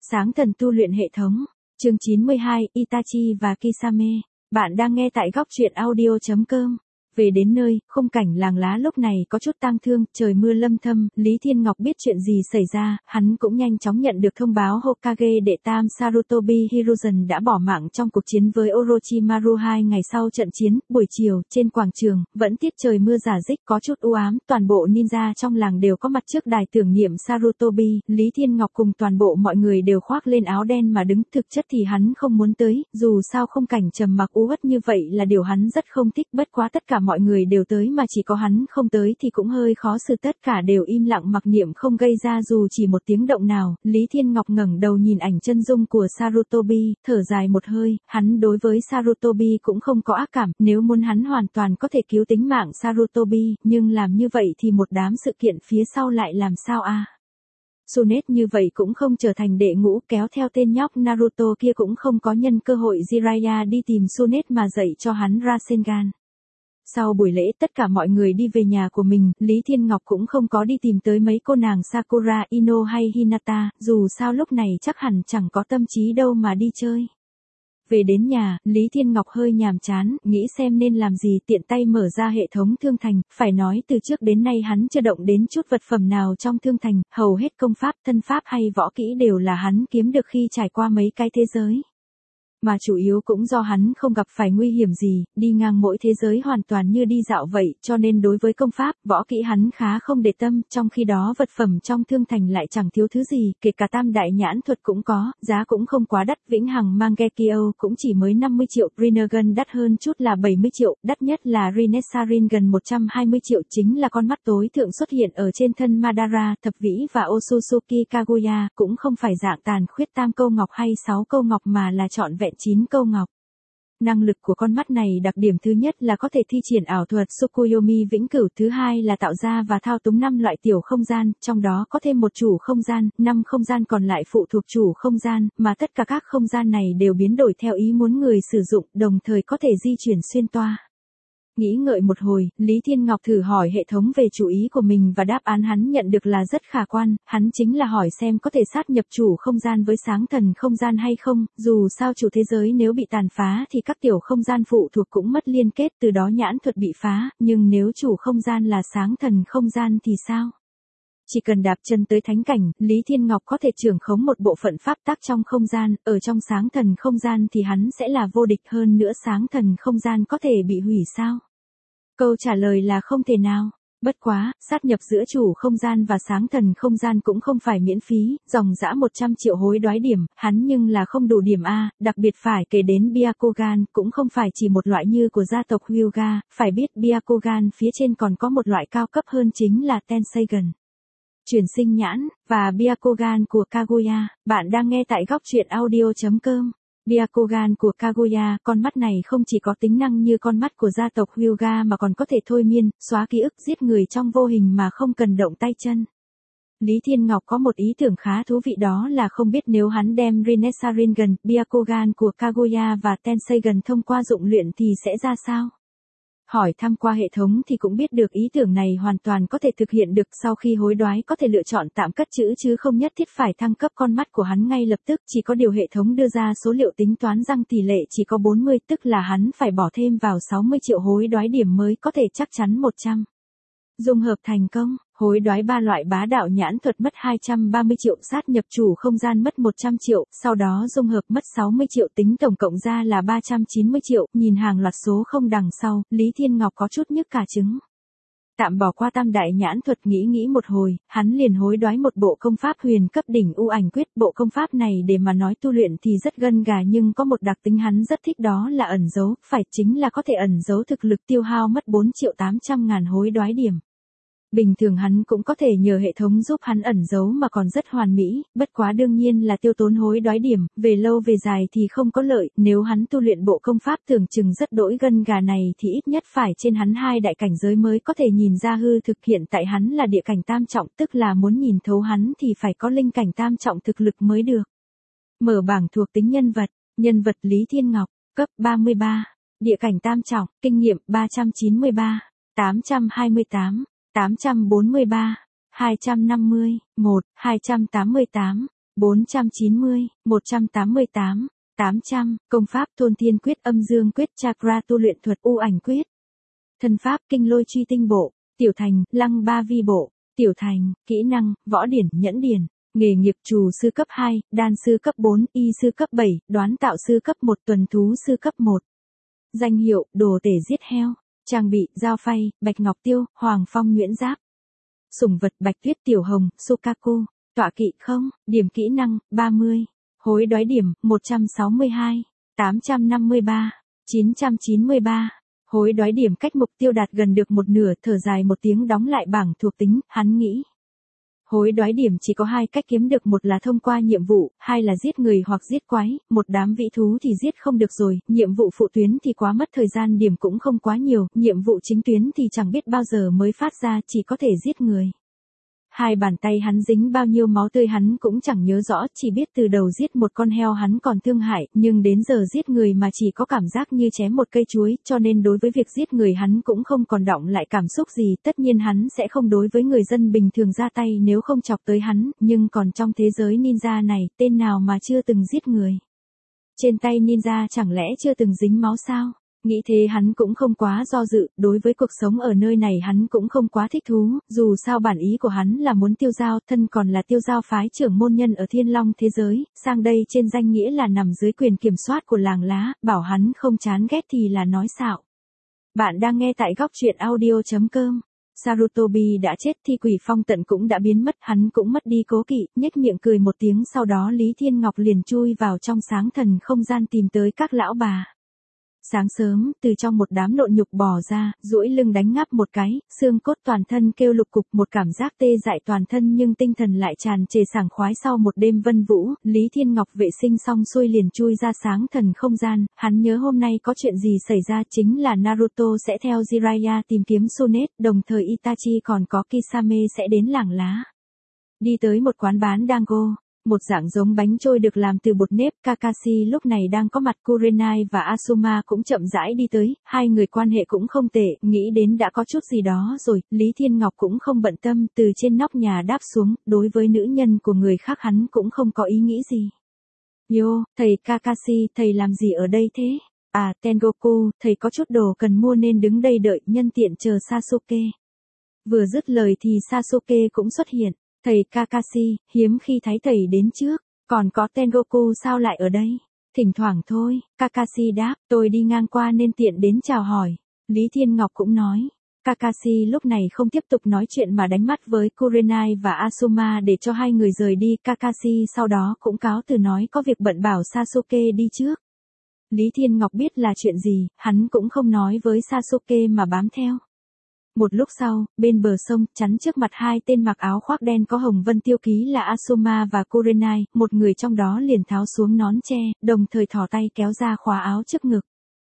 Sáng thần tu luyện hệ thống. Chương 92, Itachi và Kisame. Bạn đang nghe tại góc truyện audio.com. Về đến nơi, khung cảnh làng lá lúc này có chút tang thương, trời mưa lâm thâm, Lý Thiên Ngọc biết chuyện gì xảy ra, hắn cũng nhanh chóng nhận được thông báo Hokage đệ tam Sarutobi Hiruzen đã bỏ mạng trong cuộc chiến với Orochimaru 2 ngày sau trận chiến. Buổi chiều, trên quảng trường, vẫn tiết trời mưa rả rích có chút u ám, toàn bộ ninja trong làng đều có mặt trước đài tưởng niệm Sarutobi, Lý Thiên Ngọc cùng toàn bộ mọi người đều khoác lên áo đen mà đứng, thực chất thì hắn không muốn tới, dù sao khung cảnh trầm mặc u uất như vậy là điều hắn rất không thích, bất quá tất cả mọi người đều tới mà chỉ có hắn không tới thì cũng hơi khó xử, tất cả đều im lặng mặc niệm không gây ra dù chỉ một tiếng động nào. Lý Thiên Ngọc ngẩng đầu nhìn ảnh chân dung của Sarutobi, thở dài một hơi, hắn đối với Sarutobi cũng không có ác cảm, nếu muốn hắn hoàn toàn có thể cứu tính mạng Sarutobi, nhưng làm như vậy thì một đám sự kiện phía sau lại làm sao a? Tsunade như vậy cũng không trở thành đệ ngũ, kéo theo tên nhóc Naruto kia cũng không có nhân cơ hội Jiraiya đi tìm Tsunade mà dạy cho hắn Rasengan. Sau buổi lễ tất cả mọi người đi về nhà của mình, Lý Thiên Ngọc cũng không có đi tìm tới mấy cô nàng Sakura, Ino hay Hinata, dù sao lúc này chắc hẳn chẳng có tâm trí đâu mà đi chơi. Về đến nhà, Lý Thiên Ngọc hơi nhàm chán, nghĩ xem nên làm gì, tiện tay mở ra hệ thống thương thành, phải nói từ trước đến nay hắn chưa động đến chút vật phẩm nào trong thương thành, hầu hết công pháp, thân pháp hay võ kỹ đều là hắn kiếm được khi trải qua mấy cái thế giới. Mà chủ yếu cũng do hắn không gặp phải nguy hiểm gì, đi ngang mỗi thế giới hoàn toàn như đi dạo vậy, cho nên đối với công pháp, võ kỹ hắn khá không để tâm, trong khi đó vật phẩm trong thương thành lại chẳng thiếu thứ gì, kể cả tam đại nhãn thuật cũng có, giá cũng không quá đắt, vĩnh hằng Mangekyo cũng chỉ mới 50 triệu, Rinnegan đắt hơn chút là 70 triệu, đắt nhất là Rinnesarin gần 120 triệu, chính là con mắt tối thượng xuất hiện ở trên thân Madara, thập vĩ và Otsutsuki Kaguya, cũng không phải dạng tàn khuyết tam câu ngọc hay 6 câu ngọc mà là trọn vẹn 9 câu ngọc. Năng lực của con mắt này đặc điểm thứ nhất là có thể thi triển ảo thuật Tsukuyomi vĩnh cửu, thứ hai là tạo ra và thao túng 5 loại tiểu không gian, trong đó có thêm một chủ không gian, 5 không gian còn lại phụ thuộc chủ không gian, mà tất cả các không gian này đều biến đổi theo ý muốn người sử dụng, đồng thời có thể di chuyển xuyên toa. Nghĩ ngợi một hồi, Lý Thiên Ngọc thử hỏi hệ thống về chủ ý của mình và đáp án hắn nhận được là rất khả quan, hắn chính là hỏi xem có thể sát nhập chủ không gian với sáng thần không gian hay không, dù sao chủ thế giới nếu bị tàn phá thì các tiểu không gian phụ thuộc cũng mất liên kết, từ đó nhãn thuật bị phá, nhưng nếu chủ không gian là sáng thần không gian thì sao? Chỉ cần đạp chân tới thánh cảnh, Lý Thiên Ngọc có thể trưởng khống một bộ phận pháp tắc trong không gian, ở trong sáng thần không gian thì hắn sẽ là vô địch, hơn nữa sáng thần không gian có thể bị hủy sao? Câu trả lời là không thể nào. Bất quá, sát nhập giữa chủ không gian và sáng thần không gian cũng không phải miễn phí, dòng dã 100 triệu hối đoái điểm, hắn nhưng là không đủ điểm A, đặc biệt phải kể đến Byakugan, cũng không phải chỉ một loại như của gia tộc Hyuga, phải biết Byakugan phía trên còn có một loại cao cấp hơn chính là Tenseigan. Chuyển sinh nhãn, và Byakugan của Kaguya, bạn đang nghe tại góc truyện audio.com. Byakugan của Kaguya, con mắt này không chỉ có tính năng như con mắt của gia tộc Hyuga mà còn có thể thôi miên, xóa ký ức, giết người trong vô hình mà không cần động tay chân. Lý Thiên Ngọc có một ý tưởng khá thú vị, đó là không biết nếu hắn đem Rinnesaringen, Byakugan của Kaguya và Tenseigan thông qua dụng luyện thì sẽ ra sao? Hỏi thăm qua hệ thống thì cũng biết được ý tưởng này hoàn toàn có thể thực hiện được, sau khi hối đoái có thể lựa chọn tạm cất trữ chứ không nhất thiết phải thăng cấp con mắt của hắn ngay lập tức, chỉ có điều hệ thống đưa ra số liệu tính toán rằng tỷ lệ chỉ có 40, tức là hắn phải bỏ thêm vào 60 triệu hối đoái điểm mới có thể chắc chắn 100. Dung hợp thành công, hối đoái 3 loại bá đạo nhãn thuật mất 230 triệu, sát nhập chủ không gian mất 100 triệu, sau đó dung hợp mất 60 triệu, tính tổng cộng ra là 390 triệu, nhìn hàng loạt số không đằng sau, Lý Thiên Ngọc có chút nhức cả trứng. Tạm bỏ qua tam đại nhãn thuật, nghĩ một hồi, hắn liền hối đoái một bộ công pháp huyền cấp đỉnh U ảnh quyết, bộ công pháp này để mà nói tu luyện thì rất gân gà nhưng có một đặc tính hắn rất thích, đó là ẩn giấu, phải chính là có thể ẩn giấu thực lực, tiêu hao mất 4.800.000 hối đoái điểm. Bình thường hắn cũng có thể nhờ hệ thống giúp hắn ẩn giấu mà còn rất hoàn mỹ, bất quá đương nhiên là tiêu tốn hối đoái điểm, về lâu về dài thì không có lợi, nếu hắn tu luyện bộ công pháp tưởng chừng rất đỗi gân gà này thì ít nhất phải trên hắn 2 đại cảnh giới mới có thể nhìn ra hư thực, hiện tại hắn là địa cảnh tam trọng, tức là muốn nhìn thấu hắn thì phải có linh cảnh tam trọng thực lực mới được. Mở bảng thuộc tính nhân vật Lý Thiên Ngọc, cấp 33, địa cảnh tam trọng, kinh nghiệm 393, 828. 843, 250, 1, 288, 490, 188, 800, công pháp thôn thiên quyết, âm dương quyết, chakra tu luyện thuật, u ảnh quyết. Thân pháp kinh lôi truy tinh bộ, tiểu thành, lăng ba vi bộ, tiểu thành, kỹ năng, võ điển, nhẫn điển. Nghề nghiệp trù sư cấp 2, đan sư cấp 4, y sư cấp 7, đoán tạo sư cấp 1, tuần thú sư cấp 1. Danh hiệu, đồ tể giết heo. Trang bị, dao phay, bạch ngọc tiêu, hoàng phong nhuyễn giáp. Sủng vật, bạch tuyết tiểu hồng, Sukaku. Tọa kỵ không, điểm kỹ năng, 30. Hối đoái điểm, 162. 853. 993. Hối đoái điểm cách mục tiêu đạt gần được một nửa, thở dài một tiếng đóng lại bảng thuộc tính, hắn nghĩ. Hối đoái điểm chỉ có hai cách kiếm được, một là thông qua nhiệm vụ, hai là giết người hoặc giết quái, một đám vĩ thú thì giết không được rồi, nhiệm vụ phụ tuyến thì quá mất thời gian, điểm cũng không quá nhiều, nhiệm vụ chính tuyến thì chẳng biết bao giờ mới phát ra, chỉ có thể giết người. Hai bàn tay hắn dính bao nhiêu máu tươi hắn cũng chẳng nhớ rõ, chỉ biết từ đầu giết một con heo hắn còn thương hại, nhưng đến giờ giết người mà chỉ có cảm giác như chém một cây chuối, cho nên đối với việc giết người hắn cũng không còn đọng lại cảm xúc gì, tất nhiên hắn sẽ không đối với người dân bình thường ra tay nếu không chọc tới hắn, nhưng còn trong thế giới ninja này, tên nào mà chưa từng giết người. Trên tay ninja chẳng lẽ chưa từng dính máu sao? Nghĩ thế hắn cũng không quá do dự, đối với cuộc sống ở nơi này hắn cũng không quá thích thú, dù sao bản ý của hắn là muốn tiêu giao, thân còn là tiêu giao phái trưởng môn nhân ở Thiên Long thế giới, sang đây trên danh nghĩa là nằm dưới quyền kiểm soát của làng lá, bảo hắn không chán ghét thì là nói xạo. Bạn đang nghe tại góc truyện audio.com. Sarutobi đã chết, thi quỷ phong tận cũng đã biến mất, hắn cũng mất đi cố kỵ, nhếch miệng cười một tiếng, sau đó Lý Thiên Ngọc liền chui vào trong sáng thần không gian tìm tới các lão bà. Sáng sớm, từ trong một đám nộn nhục bò ra, duỗi lưng đánh ngáp một cái, xương cốt toàn thân kêu lục cục, một cảm giác tê dại toàn thân nhưng tinh thần lại tràn trề sảng khoái. Sau một đêm vân vũ, Lý Thiên Ngọc vệ sinh xong xuôi liền chui ra sáng thần không gian, hắn nhớ hôm nay có chuyện gì xảy ra, chính là Naruto sẽ theo Jiraiya tìm kiếm Tsunade, đồng thời Itachi còn có Kisame sẽ đến làng lá. Đi tới một quán bán dango. Một dạng giống bánh trôi được làm từ bột nếp, Kakashi lúc này đang có mặt, Kurenai và Asuma cũng chậm rãi đi tới, hai người quan hệ cũng không tệ, nghĩ đến đã có chút gì đó rồi, Lý Thiên Ngọc cũng không bận tâm, từ trên nóc nhà đáp xuống, đối với nữ nhân của người khác hắn cũng không có ý nghĩ gì. Yo, thầy Kakashi, thầy làm gì ở đây thế? À, Tengoku, thầy có chút đồ cần mua nên đứng đây đợi, nhân tiện chờ Sasuke. Vừa dứt lời thì Sasuke cũng xuất hiện. Thầy Kakashi, hiếm khi thấy thầy đến trước, còn có Tengoku sao lại ở đây? Thỉnh thoảng thôi, Kakashi đáp, tôi đi ngang qua nên tiện đến chào hỏi. Lý Thiên Ngọc cũng nói. Kakashi lúc này không tiếp tục nói chuyện mà đánh mắt với Kurenai và Asuma để cho hai người rời đi. Kakashi sau đó cũng cáo từ nói có việc bận bảo Sasuke đi trước. Lý Thiên Ngọc biết là chuyện gì, hắn cũng không nói với Sasuke mà bám theo. Một lúc sau, bên bờ sông, chắn trước mặt hai tên mặc áo khoác đen có hồng vân tiêu ký là Asuma và Kurenai, một người trong đó liền tháo xuống nón che, đồng thời thò tay kéo ra khóa áo trước ngực.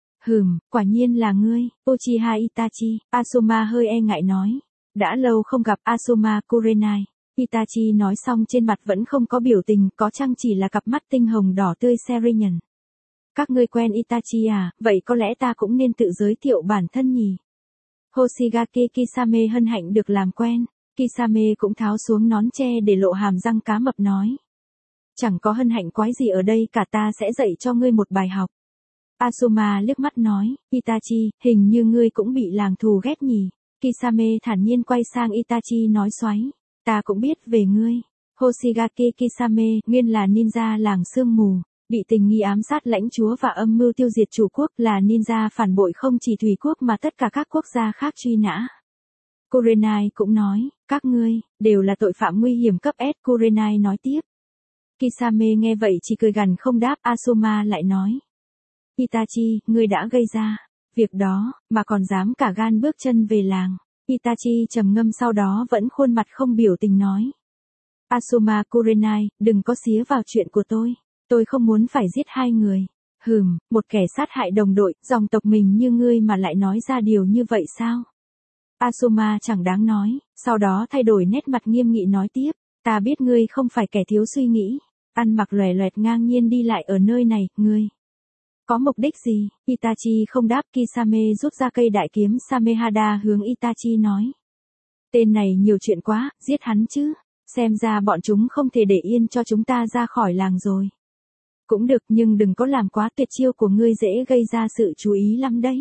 Quả nhiên là ngươi, Uchiha Itachi, Asuma hơi e ngại nói. Đã lâu không gặp Asuma, Kurenai. Itachi nói xong trên mặt vẫn không có biểu tình, có chăng chỉ là cặp mắt tinh hồng đỏ tươi Serian. Các ngươi quen Itachi à, vậy có lẽ ta cũng nên tự giới thiệu bản thân nhỉ. Hoshigaki Kisame hân hạnh được làm quen, Kisame cũng tháo xuống nón che để lộ hàm răng cá mập nói. Chẳng có hân hạnh quái gì ở đây cả, ta sẽ dạy cho ngươi một bài học. Asuma liếc mắt nói, Itachi, hình như ngươi cũng bị làng thù ghét nhỉ. Kisame thản nhiên quay sang Itachi nói xoáy, ta cũng biết về ngươi. Hoshigaki Kisame, nguyên là ninja làng sương mù. Bị tình nghi ám sát lãnh chúa và âm mưu tiêu diệt chủ quốc, là ninja phản bội không chỉ Thủy quốc mà tất cả các quốc gia khác truy nã. Kurenai cũng nói, các ngươi, đều là tội phạm nguy hiểm cấp S. Kurenai nói tiếp. Kisame nghe vậy chỉ cười gằn không đáp. Asuma lại nói. Itachi, ngươi đã gây ra việc đó, mà còn dám cả gan bước chân về làng. Itachi trầm ngâm sau đó vẫn khuôn mặt không biểu tình nói. Asuma, Kurenai, đừng có xía vào chuyện của tôi. Tôi không muốn phải giết hai người. Một kẻ sát hại đồng đội, dòng tộc mình như ngươi mà lại nói ra điều như vậy sao? Asuma chẳng đáng nói, sau đó thay đổi nét mặt nghiêm nghị nói tiếp, ta biết ngươi không phải kẻ thiếu suy nghĩ, ăn mặc lòe loẹt ngang nhiên đi lại ở nơi này, ngươi có mục đích gì? Itachi không đáp. Kisame rút ra cây đại kiếm Samehada hướng Itachi nói. Tên này nhiều chuyện quá, giết hắn chứ. Xem ra bọn chúng không thể để yên cho chúng ta ra khỏi làng rồi. Cũng được nhưng đừng có làm quá, tuyệt chiêu của ngươi dễ gây ra sự chú ý lắm đấy.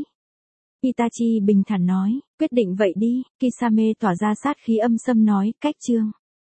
Itachi bình thản nói, quyết định vậy đi, Kisame tỏa ra sát khí âm sâm nói, cách chương.